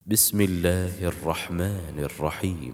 بسم الله الرحمن الرحيم.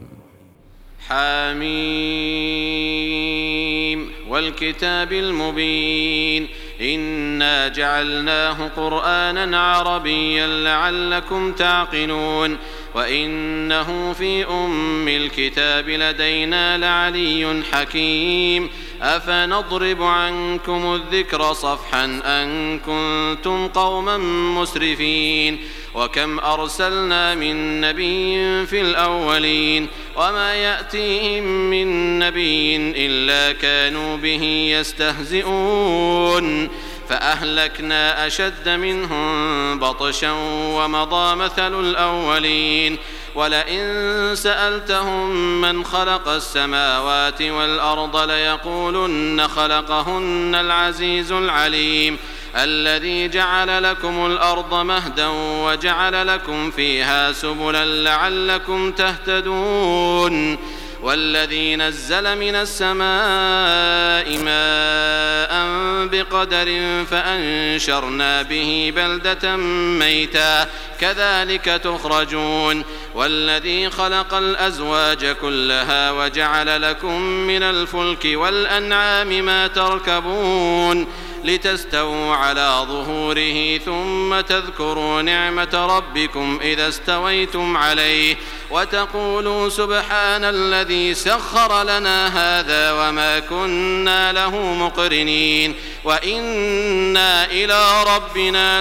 حميم والكتاب المبين إنا جعلناه قرآنا عربيا لعلكم تعقلون وإنه في أم الكتاب لدينا لعلي حكيم أفنضرب عنكم الذكر صفحا أن كنتم قوما مسرفين وكم أرسلنا من نبي في الأولين وما يأتيهم من نبي إلا كانوا به يستهزئون فأهلكنا أشد منهم بطشا ومضى مثل الأولين ولئن سألتهم من خلق السماوات والأرض ليقولن خلقهن العزيز العليم الذي جعل لكم الأرض مهدا وجعل لكم فيها سبلا لعلكم تهتدون والذي نزل من السماء ماء بقدر فأنشرنا به بلدة ميتا كذلك تخرجون والذي خلق الأزواج كلها وجعل لكم من الفلك والأنعام ما تركبون لتستووا على ظهوره ثم تذكروا نعمة ربكم إذا استويتم عليه وتقولوا سبحان الذي سخر لنا هذا وما كنا له مقرنين وإنا إلى ربنا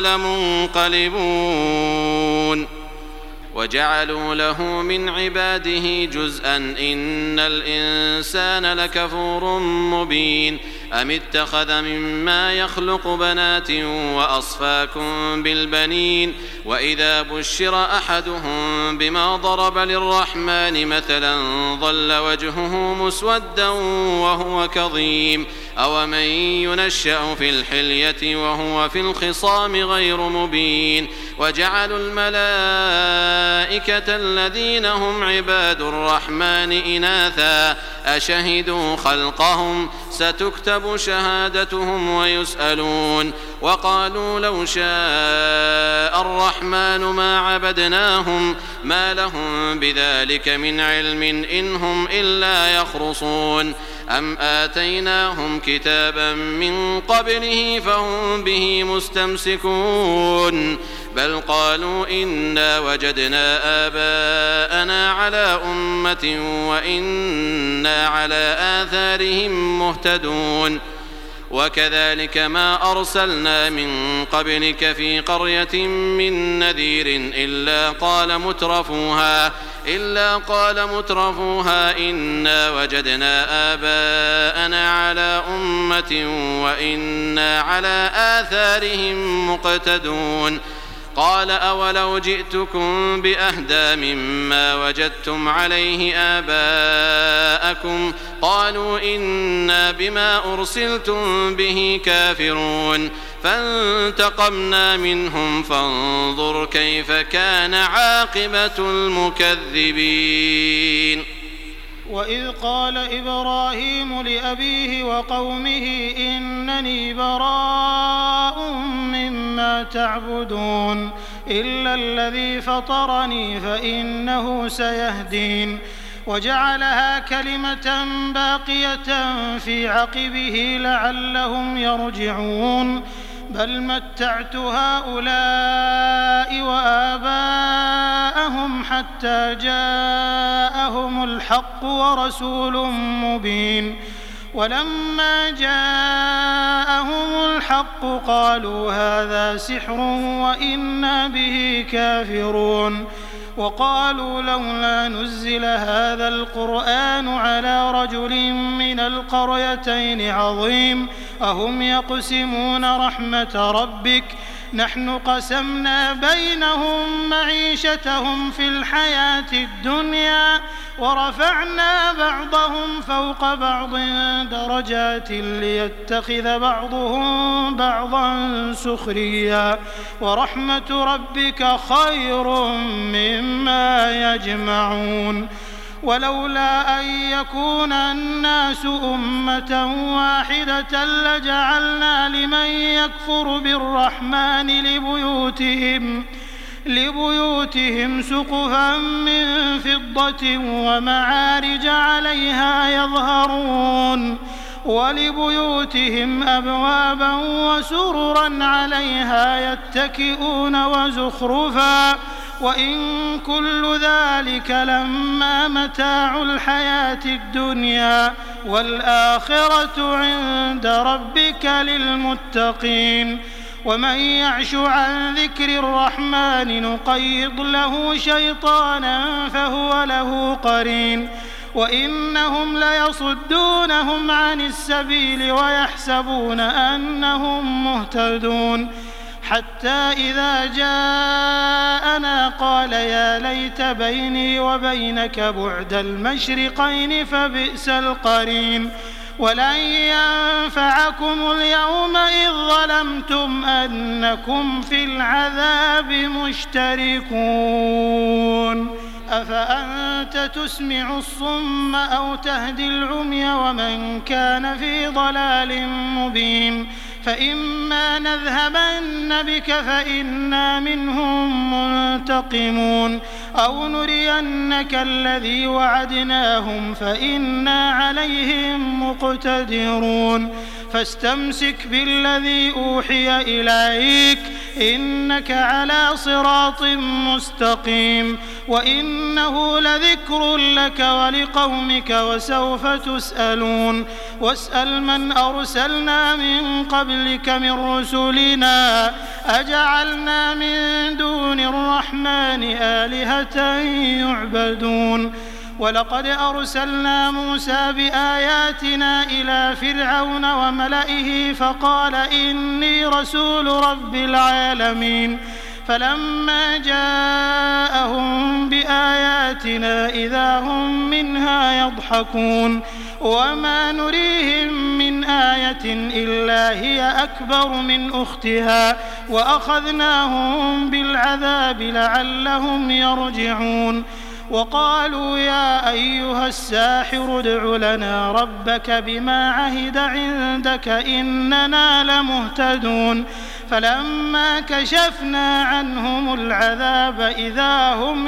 لمنقلبون وجعلوا له من عباده جزءا إن الإنسان لكفور مبين أم اتخذ مما يخلق بنات وأصفاكم بالبنين وإذا بشر أحدهم بما ضرب للرحمن مثلا ظل وجهه مسودا وهو كظيم أومن ينشأ في الحلية وهو في الخصام غير مبين وجعلوا الملائكة الذين هم عباد الرحمن إناثا أشهدوا خلقهم ستكتب شهادتهم ويسألون وقالوا لو شاء الرحمن ما عبدناهم ما لهم بذلك من علم إن هم إلا يخرصون أم آتيناهم كتابا من قبله فهم به مستمسكون بل قالوا إنا وجدنا آباءنا على أمة وإنا على آثارهم مهتدون وكذلك ما أرسلنا من قبلك في قرية من نذير إلا قال مترفوها إنا وجدنا آباءنا على أمة وإنا على آثارهم مقتدون قال أولو جئتكم بأهدى مما وجدتم عليه آباءكم قالوا إنا بما أرسلتم به كافرون فانتقمنا منهم فانظر كيف كان عاقبة المكذبين وإذ قال إبراهيم لأبيه وقومه إنني براء مما تعبدون إلا الذي فطرني فإنه سيهدين وجعلها كلمة باقية في عقبه لعلهم يرجعون بل متعت هؤلاء وآباءهم حتى جاءهم الحق ورسول مبين ولما جاءهم الحق قالوا هذا سحر وإنا به كافرون وقالوا لولا نزل هذا القرآن على رجل من القريتين عظيم أهم يقسمون رحمة ربك نحن قسمنا بينهم معيشتهم في الحياة الدنيا ورفعنا بعضهم فوق بعض درجات ليتخذ بعضهم بعضا سخريا ورحمة ربك خير مما يجمعون ولولا أن يكون الناس أمة واحدة لجعلنا لمن يكفر بالرحمن لبيوتهم سقفا من فضة ومعارج عليها يظهرون ولبيوتهم أبوابا وسررا عليها يتكئون وزخرفا وإن كل ذلك لما متاع الحياة الدنيا والآخرة عند ربك للمتقين ومن يعش عن ذكر الرحمن نقيض له شيطانا فهو له قرين وإنهم ليصدونهم عن السبيل ويحسبون أنهم مهتدون حتى إذا جاءنا قال يا ليت بيني وبينك بعد المشرقين فبئس القرين ولن ينفعكم اليوم إذ ظلمتم أنكم في العذاب مشتركون أفأنت تسمع الصم أو تهدي العمي ومن كان في ضلال مبين فإما نذهبن بك فإنا منهم منتقمون أو نرينك الذي وعدناهم فإنا عليهم مقتدرون فاستمسك بالذي أوحي إليك إنك على صراط مستقيم وإنه لذكر لك ولقومك وسوف تسألون واسأل من أرسلنا من قبلك من رسلنا أجعلنا من دون الرحمن آلهة يعبدون ولقد أرسلنا موسى بآياتنا إلى فرعون وملئه فقال إني رسول رب العالمين فلما جاءهم بآياتنا إذا هم منها يضحكون وما نريهم من آية إلا هي أكبر من أختها وأخذناهم بالعذاب لعلهم يرجعون وقالوا يا أيها الساحر ادع لنا ربك بما عهد عندك إننا لمهتدون فلما كشفنا عنهم العذاب إذا هم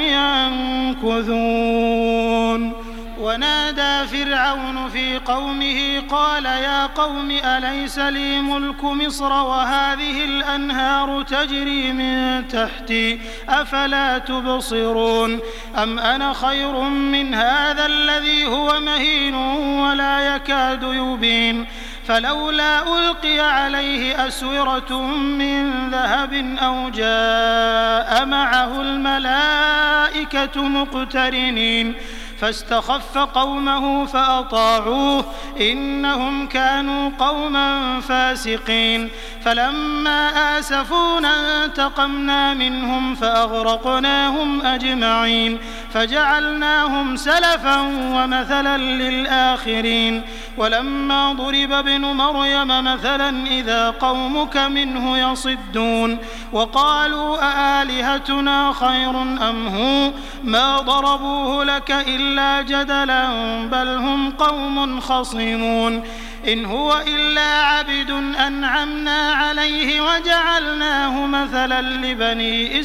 ينكثون ونادى فرعون في قومه قال يا قوم أليس لي ملك مصر وهذه الأنهار تجري من تحتي أفلا تبصرون أم أنا خير من هذا الذي هو مهين ولا يكاد يبين فلولا ألقي عليه أسورة من ذهب أو جاء معه الملائكة مقترنين فاستخف قومه فأطاعوه إنهم كانوا قوما فاسقين فلما آسفونا انتقمنا منهم فأغرقناهم أجمعين فجعلناهم سلفا ومثلا للآخرين ولما ضرب ابن مريم مثلا إذا قومك منه يصدون وقالوا أآلهتنا خير أم هو ما ضربوه لك إلا جدلا بل هم قوم خصمون إن هو إلا عبد أنعمنا عليه وجعلناه مثلا لبني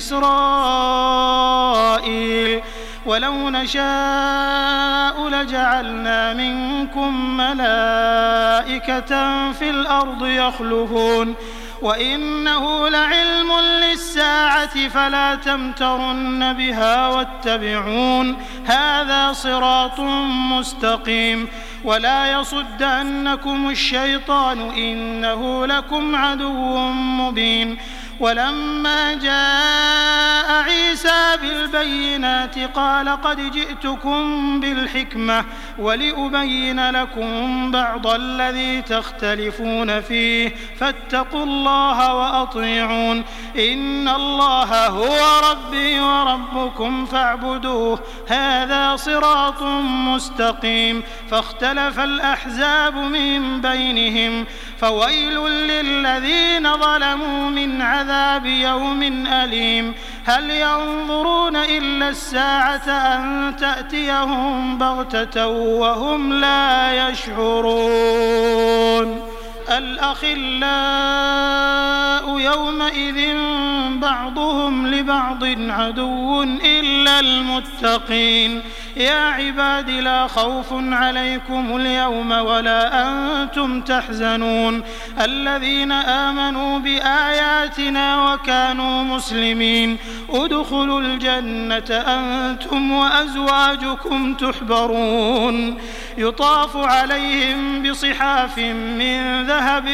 إسرائيل ولو نشاء لجعلنا منكم ملائكة في الأرض يخلفون وإنه لعلم للساعة فلا تمترن بها واتبعون هذا صراط مستقيم ولا يصدنكم الشيطان إنه لكم عدو مبين ولما جاء عيسى بالبينات قال قد جئتكم بالحكمة ولأبين لكم بعض الذي تختلفون فيه فاتقوا الله وأطيعون إن الله هو ربي وربكم فاعبدوه هذا صراط مستقيم فاختلف الأحزاب من بينهم فويل للذين ظلموا من عذاب يوم أليم هل ينظرون إلا الساعة أن تأتيهم بغتة وهم لا يشعرون الأخلاء يومئذ بعضهم لبعض عدو إلا المتقين يا عباد لا خوف عليكم اليوم ولا أنتم تحزنون الذين آمنوا بآياتنا وكانوا مسلمين ادخلوا الجنة أنتم وأزواجكم تحبرون يطاف عليهم بصحاف من ذهب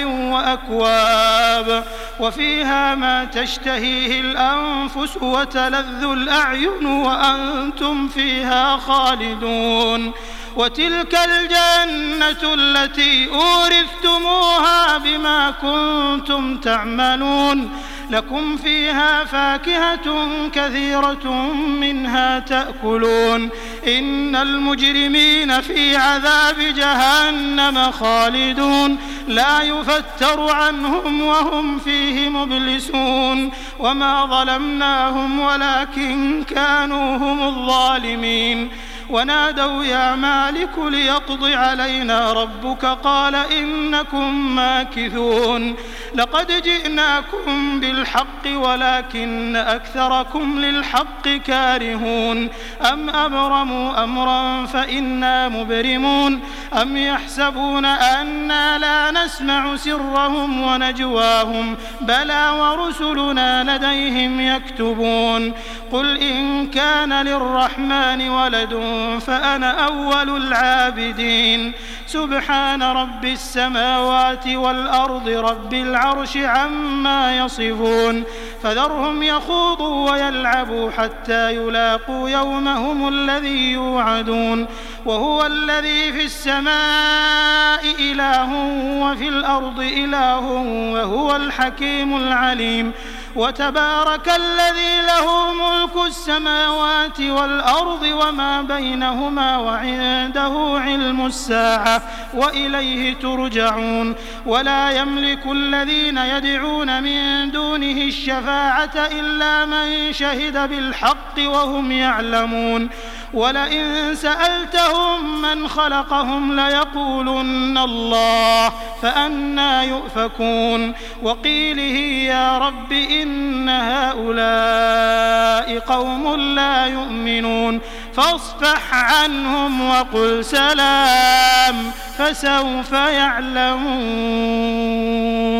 وأكواب وفيها ما تشتهيه الأنفس وتلذ الأعين وأنتم فيها خالدون وتلك الجنة التي أورثتموها بما كنتم تعملون لكم فيها فاكهة كثيرة منها تأكلون إن المجرمين في عذاب جهنم خالدون لا يفتر عنهم وهم فيه مبلسون وما ظلمناهم ولكن كانوا هم الظالمين ونادوا يا مالك ليقض علينا ربك قال إنكم ماكثون لقد جئناكم بالحق ولكن أكثركم للحق كارهون أم أبرموا أمرا فإنا مبرمون أم يحسبون أنا لا نسمع سرهم ونجواهم بلى ورسلنا لديهم يكتبون قل إن كان للرحمن ولد فأنا أول العابدين سبحان رب السماوات والأرض رب العرش عما يصفون فذرهم يخوضوا ويلعبوا حتى يلاقوا يومهم الذي يوعدون وهو الذي في السماء إله وفي الأرض إله وهو الحكيم العليم وتبارك الذي له ملك السماوات والأرض وما بينهما وعنده علم الساعة وإليه ترجعون ولا يملك الذين يدعون من دونه الشفاعة إلا من شهد بالحق وهم يعلمون ولئن سألتهم من خلقهم ليقولن الله فأنى يؤفكون وقيله يا رب إن هؤلاء قوم لا يؤمنون فاصفح عنهم وقل سلام فسوف يعلمون.